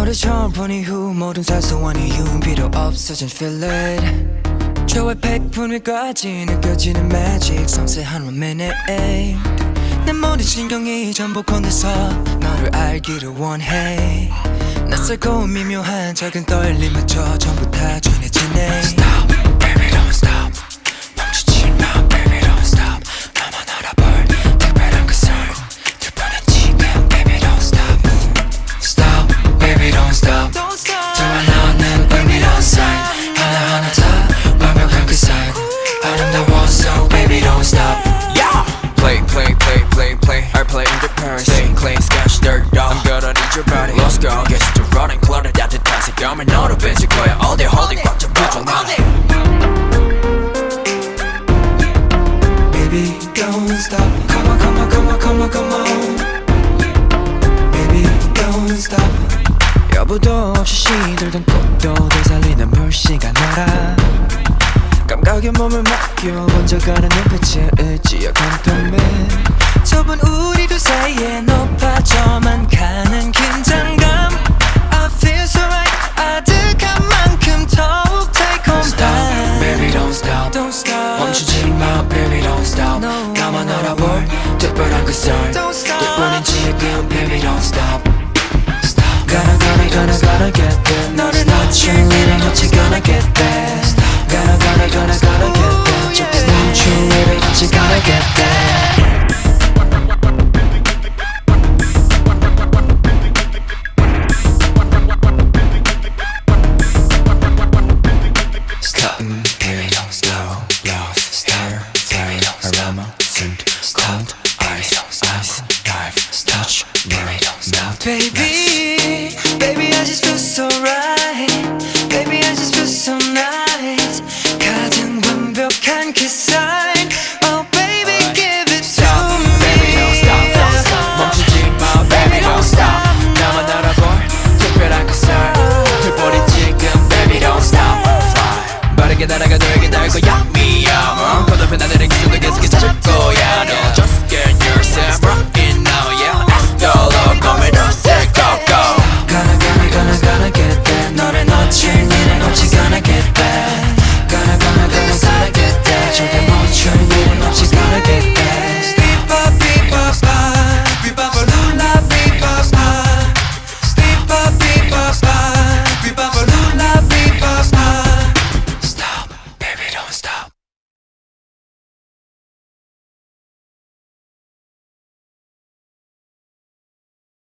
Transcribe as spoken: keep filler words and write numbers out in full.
너를 처음 본 이후 모든 사소한 이유는 필요 없어진 feel it 저의 백분 위까지 느껴지는 magic 섬세한 one minute 내 모든 신경이 전부 건네서 너를 알기를 원해 낯설고 미묘한 작은 떨림마저 전부 다 전해지네 Stop, baby don't stop 멈추지 마 baby don't stop 나만 알아볼 특별한 그 썰 두 번은 지금 baby don't stop Stop, baby don't stop 정말 너는 의미로운 sign 하나하나 다 완벽한 그 sign 아름다워 so baby don't stop Yeah! Play, play, play, play, play I play in the Paris Stay clean, sketch, dirt dog I'm gonna need your body Let's go Get to running, cluttered 따뜻한 색감을 너로 뱉을 거야 All day holding 꽉 잡아줘 나 Baby don't stop Come on, come on, come on, come on, come on Baby don't stop 여부도 없이 시들던 꽃도 되살리는 물시간 너라 감각에 몸을 맡겨 번져가는 눈빛에 의지와 감동에 좁은 우리 둘 사이에 높아져만 가는 긴장감 I feel so right 아득한 만큼 더욱 달콤한 Stop, baby don't stop Don't stop 멈추지 마 baby don't stop no. 나만 알아볼 특별한 그 썰 Don't stop 두 번은 지금 baby don't stop Stop Gonna gonna gonna gonna get there 너를 놓칠 일은 없지 gonna get there Gonna gonna gonna gonna get there 조금 멈출 일은 없지 gonna get there Stop baby don't stop Lost hair flame aroma scent cold ice ice dive touch baby don't stop Baby, baby I just feel so right Baby I just feel so nice 가장 완벽한 그 sign Oh baby give it to Stop, me baby don't stop, don't stop 멈추지 마 baby don't stop 나만 알아볼 특별한 그 썰 두 번이 지금 baby don't stop Fly 빠르게 날아가도